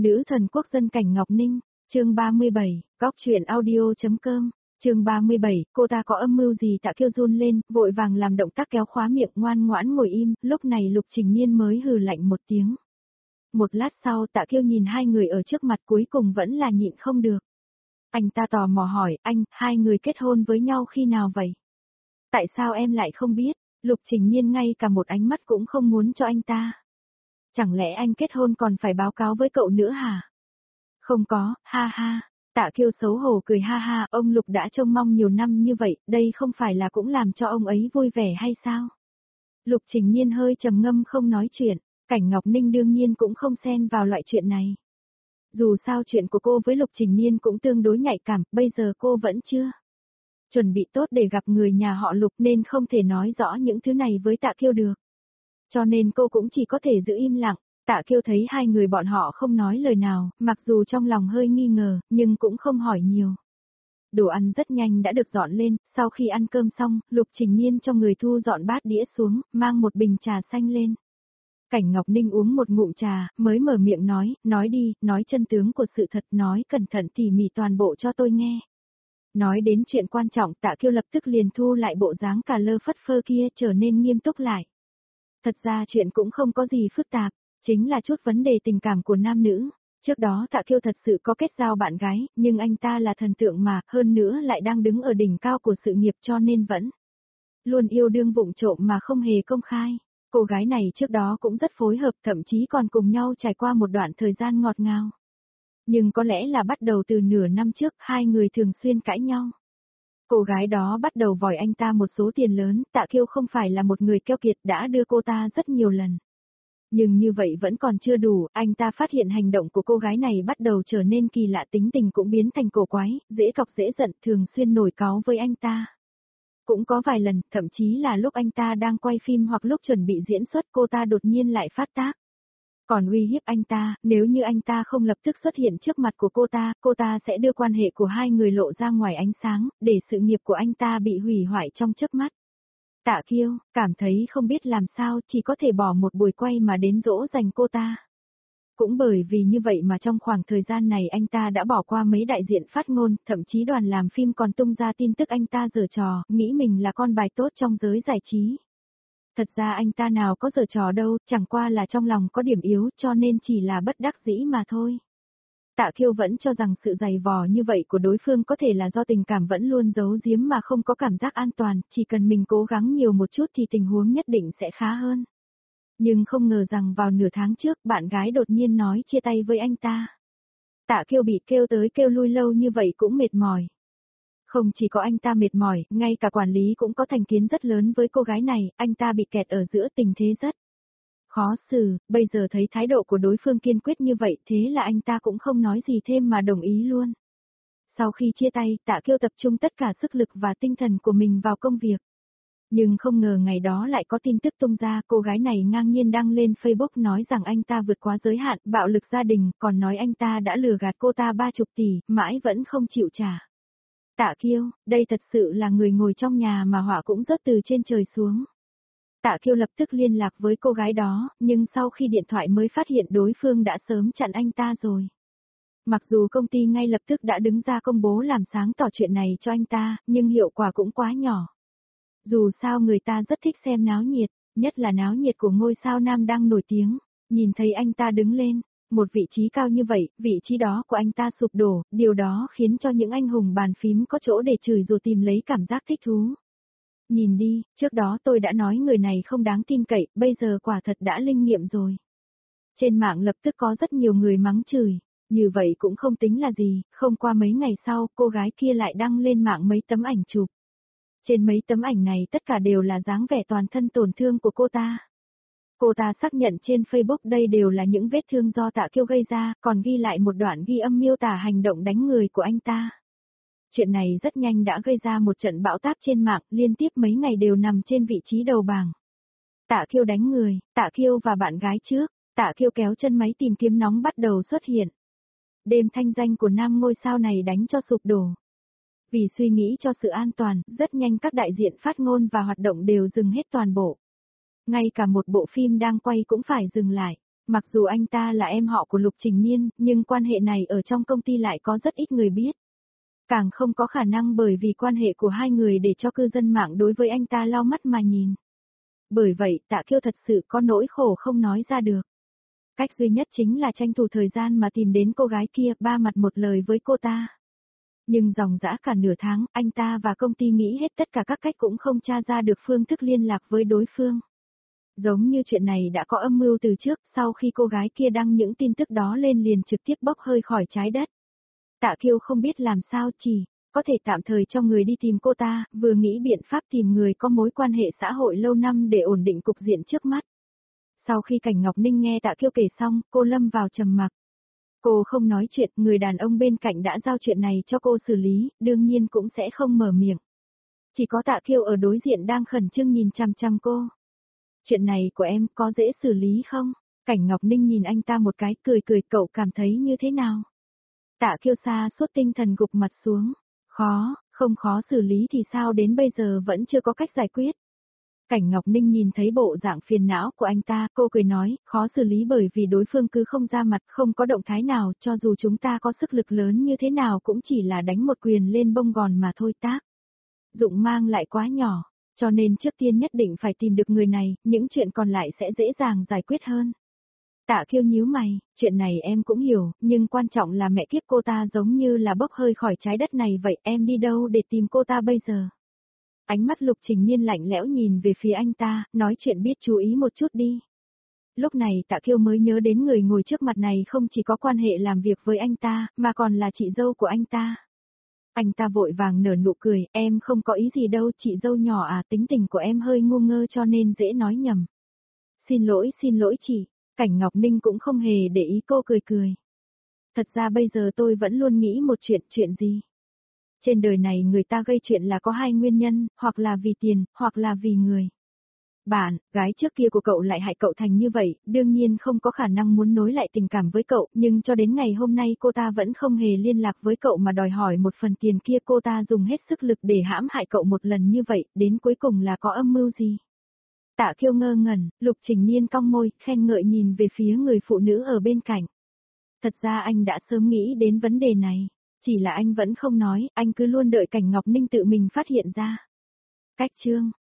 Nữ thần quốc dân Cảnh Ngọc Ninh, chương 37, góc truyện audio.com, chương 37, cô ta có âm mưu gì? Tạ Kiêu run lên, vội vàng làm động tác kéo khóa miệng, ngoan ngoãn ngồi im, lúc này Lục Trình Nhiên mới hừ lạnh một tiếng. Một lát sau Tạ Kiêu nhìn hai người ở trước mặt cuối cùng vẫn là nhịn không được. Anh ta tò mò hỏi, anh, hai người kết hôn với nhau khi nào vậy? Tại sao em lại không biết? Lục Trình Nhiên ngay cả một ánh mắt cũng không muốn cho anh ta. Chẳng lẽ anh kết hôn còn phải báo cáo với cậu nữa hả? Không có, ha ha. Tạ Kiêu xấu hổ cười ha ha, ông Lục đã trông mong nhiều năm như vậy, đây không phải là cũng làm cho ông ấy vui vẻ hay sao? Lục Trình Nhiên hơi trầm ngâm không nói chuyện, Cảnh Ngọc Ninh đương nhiên cũng không xen vào loại chuyện này. Dù sao chuyện của cô với Lục Trình Nhiên cũng tương đối nhạy cảm, bây giờ cô vẫn chưa chuẩn bị tốt để gặp người nhà họ Lục nên không thể nói rõ những thứ này với Tạ Kiêu được. Cho nên cô cũng chỉ có thể giữ im lặng. Tạ Kiêu thấy hai người bọn họ không nói lời nào, mặc dù trong lòng hơi nghi ngờ, nhưng cũng không hỏi nhiều. Đồ ăn rất nhanh đã được dọn lên, sau khi ăn cơm xong, Lục Trình Nhiên cho người thu dọn bát đĩa xuống, mang một bình trà xanh lên. Cảnh Ngọc Ninh uống một ngụm trà, mới mở miệng nói đi, nói chân tướng của sự thật, nói cẩn thận tỉ mỉ toàn bộ cho tôi nghe. Nói đến chuyện quan trọng, Tạ Kiêu lập tức liền thu lại bộ dáng cà lơ phất phơ kia, trở nên nghiêm túc lại. Thật ra chuyện cũng không có gì phức tạp, chính là chút vấn đề tình cảm của nam nữ. Trước đó Tạ Kiêu thật sự có kết giao bạn gái, nhưng anh ta là thần tượng mà, hơn nữa lại đang đứng ở đỉnh cao của sự nghiệp cho nên vẫn luôn yêu đương vụng trộm mà không hề công khai. Cô gái này trước đó cũng rất phối hợp, thậm chí còn cùng nhau trải qua một đoạn thời gian ngọt ngào. Nhưng có lẽ là bắt đầu từ nửa năm trước, hai người thường xuyên cãi nhau. Cô gái đó bắt đầu vòi anh ta một số tiền lớn, Tạ Kiêu không phải là một người keo kiệt, đã đưa cô ta rất nhiều lần. Nhưng như vậy vẫn còn chưa đủ, anh ta phát hiện hành động của cô gái này bắt đầu trở nên kỳ lạ, tính tình cũng biến thành cổ quái, dễ cọc dễ giận, thường xuyên nổi cáu với anh ta. Cũng có vài lần, thậm chí là lúc anh ta đang quay phim hoặc lúc chuẩn bị diễn xuất, cô ta đột nhiên lại phát tác. Còn uy hiếp anh ta, nếu như anh ta không lập tức xuất hiện trước mặt của cô ta sẽ đưa quan hệ của hai người lộ ra ngoài ánh sáng, để sự nghiệp của anh ta bị hủy hoại trong chớp mắt. Tạ Kiêu, cảm thấy không biết làm sao, chỉ có thể bỏ một buổi quay mà đến dỗ dành cô ta. Cũng bởi vì như vậy mà trong khoảng thời gian này anh ta đã bỏ qua mấy đại diện phát ngôn, thậm chí đoàn làm phim còn tung ra tin tức anh ta giở trò, nghĩ mình là con bài tốt trong giới giải trí. Thật ra anh ta nào có giở trò đâu, chẳng qua là trong lòng có điểm yếu cho nên chỉ là bất đắc dĩ mà thôi. Tạ Kiêu vẫn cho rằng sự dày vò như vậy của đối phương có thể là do tình cảm vẫn luôn giấu giếm mà không có cảm giác an toàn, chỉ cần mình cố gắng nhiều một chút thì tình huống nhất định sẽ khá hơn. Nhưng không ngờ rằng vào nửa tháng trước bạn gái đột nhiên nói chia tay với anh ta. Tạ Kiêu bị kêu tới kêu lui lâu như vậy cũng mệt mỏi. Không chỉ có anh ta mệt mỏi, ngay cả quản lý cũng có thành kiến rất lớn với cô gái này, anh ta bị kẹt ở giữa tình thế rất khó xử, bây giờ thấy thái độ của đối phương kiên quyết như vậy thế là anh ta cũng không nói gì thêm mà đồng ý luôn. Sau khi chia tay, Tạ Kiêu tập trung tất cả sức lực và tinh thần của mình vào công việc. Nhưng không ngờ ngày đó lại có tin tức tung ra, cô gái này ngang nhiên đăng lên Facebook nói rằng anh ta vượt quá giới hạn, bạo lực gia đình, còn nói anh ta đã lừa gạt cô ta 30 tỷ, mãi vẫn không chịu trả. Tạ Kiêu, đây thật sự là người ngồi trong nhà mà họa cũng rớt từ trên trời xuống. Tạ Kiêu lập tức liên lạc với cô gái đó, nhưng sau khi điện thoại mới phát hiện đối phương đã sớm chặn anh ta rồi. Mặc dù công ty ngay lập tức đã đứng ra công bố làm sáng tỏ chuyện này cho anh ta, nhưng hiệu quả cũng quá nhỏ. Dù sao người ta rất thích xem náo nhiệt, nhất là náo nhiệt của ngôi sao nam đang nổi tiếng. Nhìn thấy anh ta đứng lên, một vị trí cao như vậy, vị trí đó của anh ta sụp đổ, điều đó khiến cho những anh hùng bàn phím có chỗ để chửi rồi tìm lấy cảm giác thích thú. Nhìn đi, trước đó tôi đã nói người này không đáng tin cậy, bây giờ quả thật đã linh nghiệm rồi. Trên mạng lập tức có rất nhiều người mắng chửi, như vậy cũng không tính là gì, không qua mấy ngày sau, cô gái kia lại đăng lên mạng mấy tấm ảnh chụp. Trên mấy tấm ảnh này tất cả đều là dáng vẻ toàn thân tổn thương của cô ta. Cô ta xác nhận trên Facebook đây đều là những vết thương do Tạ Kiêu gây ra, còn ghi lại một đoạn ghi âm miêu tả hành động đánh người của anh ta. Chuyện này rất nhanh đã gây ra một trận bão táp trên mạng, liên tiếp mấy ngày đều nằm trên vị trí đầu bảng. Tạ Kiêu đánh người, Tạ Kiêu và bạn gái trước, Tạ Kiêu kéo chân máy tìm kiếm nóng bắt đầu xuất hiện. Đêm thanh danh của nam ngôi sao này đánh cho sụp đổ. Vì suy nghĩ cho sự an toàn, rất nhanh các đại diện phát ngôn và hoạt động đều dừng hết toàn bộ. Ngay cả một bộ phim đang quay cũng phải dừng lại. Mặc dù anh ta là em họ của Lục Trình Niên, nhưng quan hệ này ở trong công ty lại có rất ít người biết. Càng không có khả năng bởi vì quan hệ của hai người để cho cư dân mạng đối với anh ta lau mắt mà nhìn. Bởi vậy Tạ Kiêu thật sự có nỗi khổ không nói ra được. Cách duy nhất chính là tranh thủ thời gian mà tìm đến cô gái kia, ba mặt một lời với cô ta. Nhưng dòng dã cả nửa tháng, anh ta và công ty nghĩ hết tất cả các cách cũng không tra ra được phương thức liên lạc với đối phương. Giống như chuyện này đã có âm mưu từ trước, sau khi cô gái kia đăng những tin tức đó lên liền trực tiếp bốc hơi khỏi trái đất. Tạ Kiêu không biết làm sao, chỉ có thể tạm thời cho người đi tìm cô ta, vừa nghĩ biện pháp tìm người có mối quan hệ xã hội lâu năm để ổn định cục diện trước mắt. Sau khi Cảnh Ngọc Ninh nghe Tạ Kiêu kể xong, cô lâm vào trầm mặc. Cô không nói chuyện, người đàn ông bên cạnh đã giao chuyện này cho cô xử lý, đương nhiên cũng sẽ không mở miệng. Chỉ có Tạ Kiêu ở đối diện đang khẩn trương nhìn chằm chằm cô. Chuyện này của em có dễ xử lý không? Cảnh Ngọc Ninh nhìn anh ta một cái, cười cười, cậu cảm thấy như thế nào? Tạ Kiêu xa suốt tinh thần gục mặt xuống. Khó, không khó xử lý thì sao đến bây giờ vẫn chưa có cách giải quyết. Cảnh Ngọc Ninh nhìn thấy bộ dạng phiền não của anh ta, cô cười nói, khó xử lý bởi vì đối phương cứ không ra mặt, không có động thái nào, cho dù chúng ta có sức lực lớn như thế nào cũng chỉ là đánh một quyền lên bông gòn mà thôi tác. Dụng mang lại quá nhỏ, cho nên trước tiên nhất định phải tìm được người này, những chuyện còn lại sẽ dễ dàng giải quyết hơn. Tạ Kiêu nhíu mày, chuyện này em cũng hiểu, nhưng quan trọng là mẹ kiếp cô ta giống như là bốc hơi khỏi trái đất này vậy, em đi đâu để tìm cô ta bây giờ? Ánh mắt Lục Trình Nhiên lạnh lẽo nhìn về phía anh ta, nói chuyện biết chú ý một chút đi. Lúc này Tạ Kiêu mới nhớ đến người ngồi trước mặt này không chỉ có quan hệ làm việc với anh ta, mà còn là chị dâu của anh ta. Anh ta vội vàng nở nụ cười, em không có ý gì đâu, chị dâu nhỏ à, tính tình của em hơi ngu ngơ cho nên dễ nói nhầm. Xin lỗi chị. Cảnh Ngọc Ninh cũng không hề để ý, cô cười cười. Thật ra bây giờ tôi vẫn luôn nghĩ một chuyện gì? Trên đời này người ta gây chuyện là có hai nguyên nhân, hoặc là vì tiền, hoặc là vì người. Bạn, gái trước kia của cậu lại hại cậu thành như vậy, đương nhiên không có khả năng muốn nối lại tình cảm với cậu, nhưng cho đến ngày hôm nay cô ta vẫn không hề liên lạc với cậu mà đòi hỏi một phần tiền kia, cô ta dùng hết sức lực để hãm hại cậu một lần như vậy, đến cuối cùng là có âm mưu gì? Tạ Kiêu ngơ ngẩn, Lục Trình Nhiên cong môi, khen ngợi nhìn về phía người phụ nữ ở bên cạnh. Thật ra anh đã sớm nghĩ đến vấn đề này, chỉ là anh vẫn không nói, anh cứ luôn đợi Cảnh Ngọc Ninh tự mình phát hiện ra. Cách chương